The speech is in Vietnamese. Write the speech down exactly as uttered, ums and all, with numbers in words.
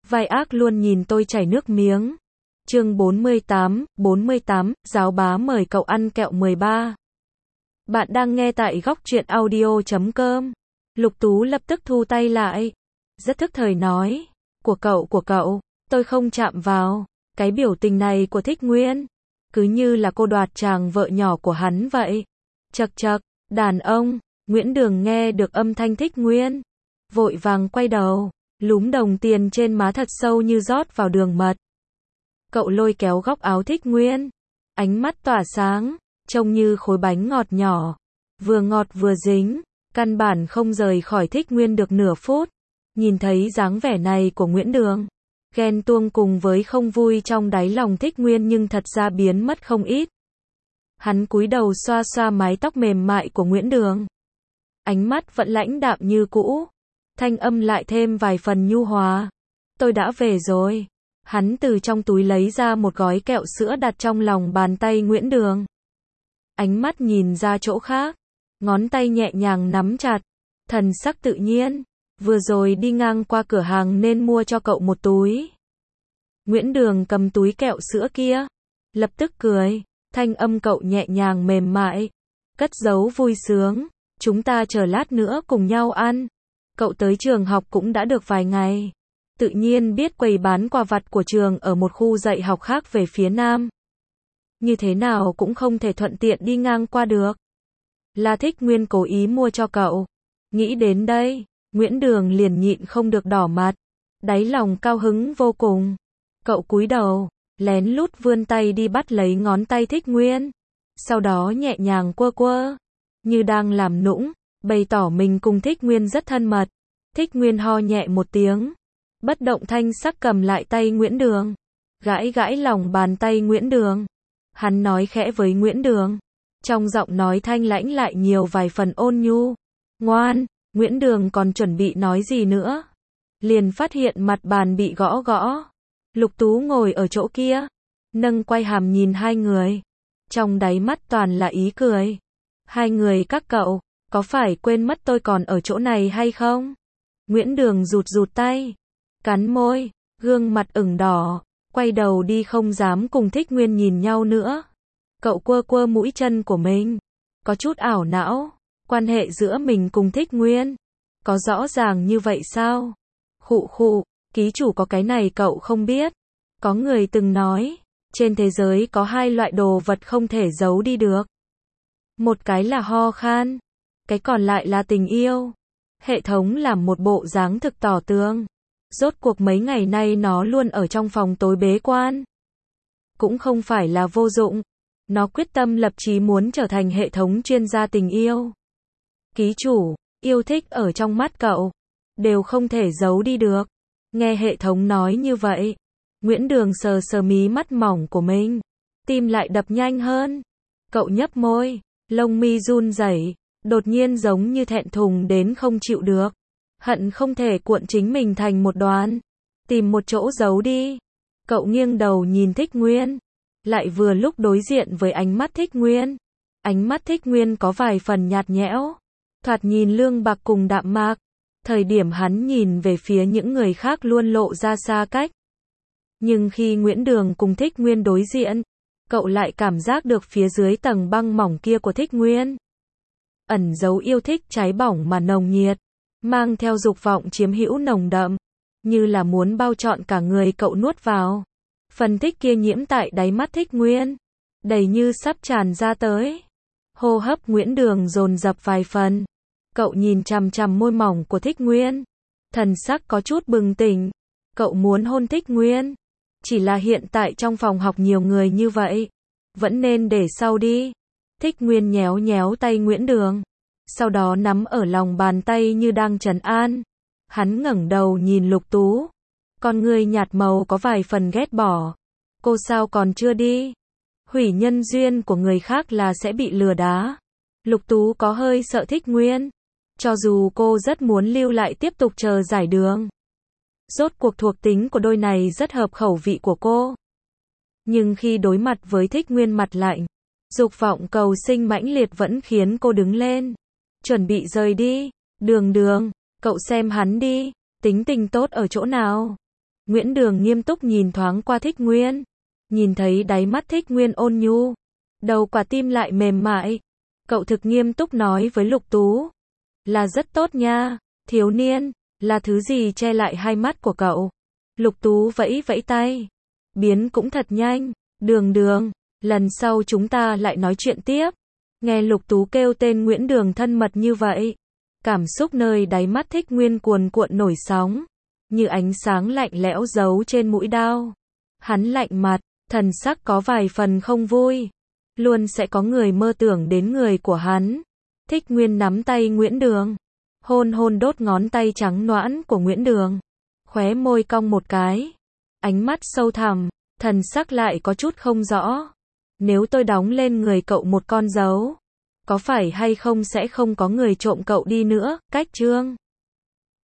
vai ác luôn nhìn tôi chảy nước miếng. Chương bốn mươi tám, bốn mươi tám, giáo bá mời cậu ăn kẹo mười ba. Bạn đang nghe tại góc truyện audio chấm com. Lục Tú lập tức thu tay lại. Rất thức thời nói, của cậu của cậu, tôi không chạm vào. Cái biểu tình này của Thích Nguyên, cứ như là cô đoạt chàng vợ nhỏ của hắn vậy. Chậc chậc, đàn ông. Nguyễn Đường nghe được âm thanh Thích Nguyên, vội vàng quay đầu, lúm đồng tiền trên má thật sâu như rót vào đường mật. Cậu lôi kéo góc áo Thích Nguyên, ánh mắt tỏa sáng, trông như khối bánh ngọt nhỏ, vừa ngọt vừa dính, căn bản không rời khỏi Thích Nguyên được nửa phút. Nhìn thấy dáng vẻ này của Nguyễn Đường, ghen tuông cùng với không vui trong đáy lòng Thích Nguyên nhưng thật ra biến mất không ít. Hắn cúi đầu xoa xoa mái tóc mềm mại của Nguyễn Đường. Ánh mắt vẫn lãnh đạm như cũ, thanh âm lại thêm vài phần nhu hòa. Tôi đã về rồi. Hắn từ trong túi lấy ra một gói kẹo sữa đặt trong lòng bàn tay Nguyễn Đường. Ánh mắt nhìn ra chỗ khác, ngón tay nhẹ nhàng nắm chặt, thần sắc tự nhiên. Vừa rồi đi ngang qua cửa hàng nên mua cho cậu một túi. Nguyễn Đường cầm túi kẹo sữa kia, lập tức cười, thanh âm cậu nhẹ nhàng mềm mại, cất giấu vui sướng. Chúng ta chờ lát nữa cùng nhau ăn. Cậu tới trường học cũng đã được vài ngày, tự nhiên biết quầy bán quà vặt của trường ở một khu dạy học khác về phía nam. Như thế nào cũng không thể thuận tiện đi ngang qua được. Là Thích Nguyên cố ý mua cho cậu. Nghĩ đến đây, Nguyễn Đường liền nhịn không được đỏ mặt, đáy lòng cao hứng vô cùng. Cậu cúi đầu, lén lút vươn tay đi bắt lấy ngón tay Thích Nguyên, sau đó nhẹ nhàng quơ quơ, như đang làm nũng, bày tỏ mình cùng Thích Nguyên rất thân mật. Thích Nguyên ho nhẹ một tiếng, bất động thanh sắc cầm lại tay Nguyễn Đường, gãi gãi lòng bàn tay Nguyễn Đường. Hắn nói khẽ với Nguyễn Đường, trong giọng nói thanh lãnh lại nhiều vài phần ôn nhu. Ngoan. Nguyễn Đường còn chuẩn bị nói gì nữa, liền phát hiện mặt bàn bị gõ gõ. Lục Tú ngồi ở chỗ kia, nâng quay hàm nhìn hai người, trong đáy mắt toàn là ý cười. Hai người các cậu, có phải quên mất tôi còn ở chỗ này hay không? Nguyễn Đường rụt rụt tay, cắn môi, gương mặt ửng đỏ, quay đầu đi không dám cùng Thích Nguyên nhìn nhau nữa. Cậu quơ quơ mũi chân của mình, có chút ảo não. Quan hệ giữa mình cùng Thích Nguyên, có rõ ràng như vậy sao? Khụ khụ, ký chủ có cái này cậu không biết. Có người từng nói, trên thế giới có hai loại đồ vật không thể giấu đi được. Một cái là ho khan, cái còn lại là tình yêu. Hệ thống làm một bộ dáng thực tỏ tường. Rốt cuộc mấy ngày nay nó luôn ở trong phòng tối bế quan. Cũng không phải là vô dụng. Nó quyết tâm lập chí muốn trở thành hệ thống chuyên gia tình yêu. Ký chủ, yêu thích ở trong mắt cậu, đều không thể giấu đi được. Nghe hệ thống nói như vậy, Nguyễn Đường sờ sờ mí mắt mỏng của mình, tim lại đập nhanh hơn. Cậu nhấp môi, lông mi run rẩy, đột nhiên giống như thẹn thùng đến không chịu được, hận không thể cuộn chính mình thành một đoàn, tìm một chỗ giấu đi. Cậu nghiêng đầu nhìn Thích Nguyên, lại vừa lúc đối diện với ánh mắt Thích Nguyên. Ánh mắt Thích Nguyên có vài phần nhạt nhẽo, thoạt nhìn lương bạc cùng đạm mạc. Thời điểm hắn nhìn về phía những người khác luôn lộ ra xa cách. Nhưng khi Nguyễn Đường cùng Thích Nguyên đối diện, cậu lại cảm giác được phía dưới tầng băng mỏng kia của Thích Nguyên ẩn giấu yêu thích cháy bỏng mà nồng nhiệt, mang theo dục vọng chiếm hữu nồng đậm, như là muốn bao trọn cả người cậu nuốt vào. Phần thích kia nhiễm tại đáy mắt Thích Nguyên, đầy như sắp tràn ra tới. Hô hấp Nguyễn Đường dồn dập vài phần. Cậu nhìn chằm chằm môi mỏng của Thích Nguyên, thần sắc có chút bừng tỉnh. Cậu muốn hôn Thích Nguyên, chỉ là hiện tại trong phòng học nhiều người như vậy, vẫn nên để sau đi. Thích Nguyên nhéo nhéo tay Nguyễn Đường, sau đó nắm ở lòng bàn tay như đang trấn an. Hắn ngẩng đầu nhìn Lục Tú, con người nhạt màu có vài phần ghét bỏ. Cô sao còn chưa đi? Hủy nhân duyên của người khác là sẽ bị lừa đá. Lục Tú có hơi sợ Thích Nguyên, cho dù cô rất muốn lưu lại tiếp tục chờ giải đường. Rốt cuộc thuộc tính của đôi này rất hợp khẩu vị của cô. Nhưng khi đối mặt với Thích Nguyên mặt lạnh, dục vọng cầu sinh mãnh liệt vẫn khiến cô đứng lên, chuẩn bị rời đi. Đường Đường, cậu xem hắn đi, tính tình tốt ở chỗ nào? Nguyễn Đường nghiêm túc nhìn thoáng qua Thích Nguyên. Nhìn thấy đáy mắt Thích Nguyên ôn nhu. Đầu quả tim lại mềm mại. Cậu thực nghiêm túc nói với Lục Tú. Là rất tốt nha, thiếu niên. Là thứ gì che lại hai mắt của cậu? Lục Tú vẫy vẫy tay. Biến cũng thật nhanh. Đường Đường, lần sau chúng ta lại nói chuyện tiếp. Nghe Lục Tú kêu tên Nguyễn Đường thân mật như vậy. Cảm xúc nơi đáy mắt Thích Nguyên cuồn cuộn nổi sóng. Như ánh sáng lạnh lẽo giấu trên mũi đao. Hắn lạnh mặt, thần sắc có vài phần không vui. Luôn sẽ có người mơ tưởng đến người của hắn. Thích Nguyên nắm tay Nguyễn Đường. Hôn hôn đốt ngón tay trắng nõn của Nguyễn Đường. Khóe môi cong một cái. Ánh mắt sâu thẳm, thần sắc lại có chút không rõ. Nếu tôi đóng lên người cậu một con dấu, có phải hay không sẽ không có người trộm cậu đi nữa, cách chương.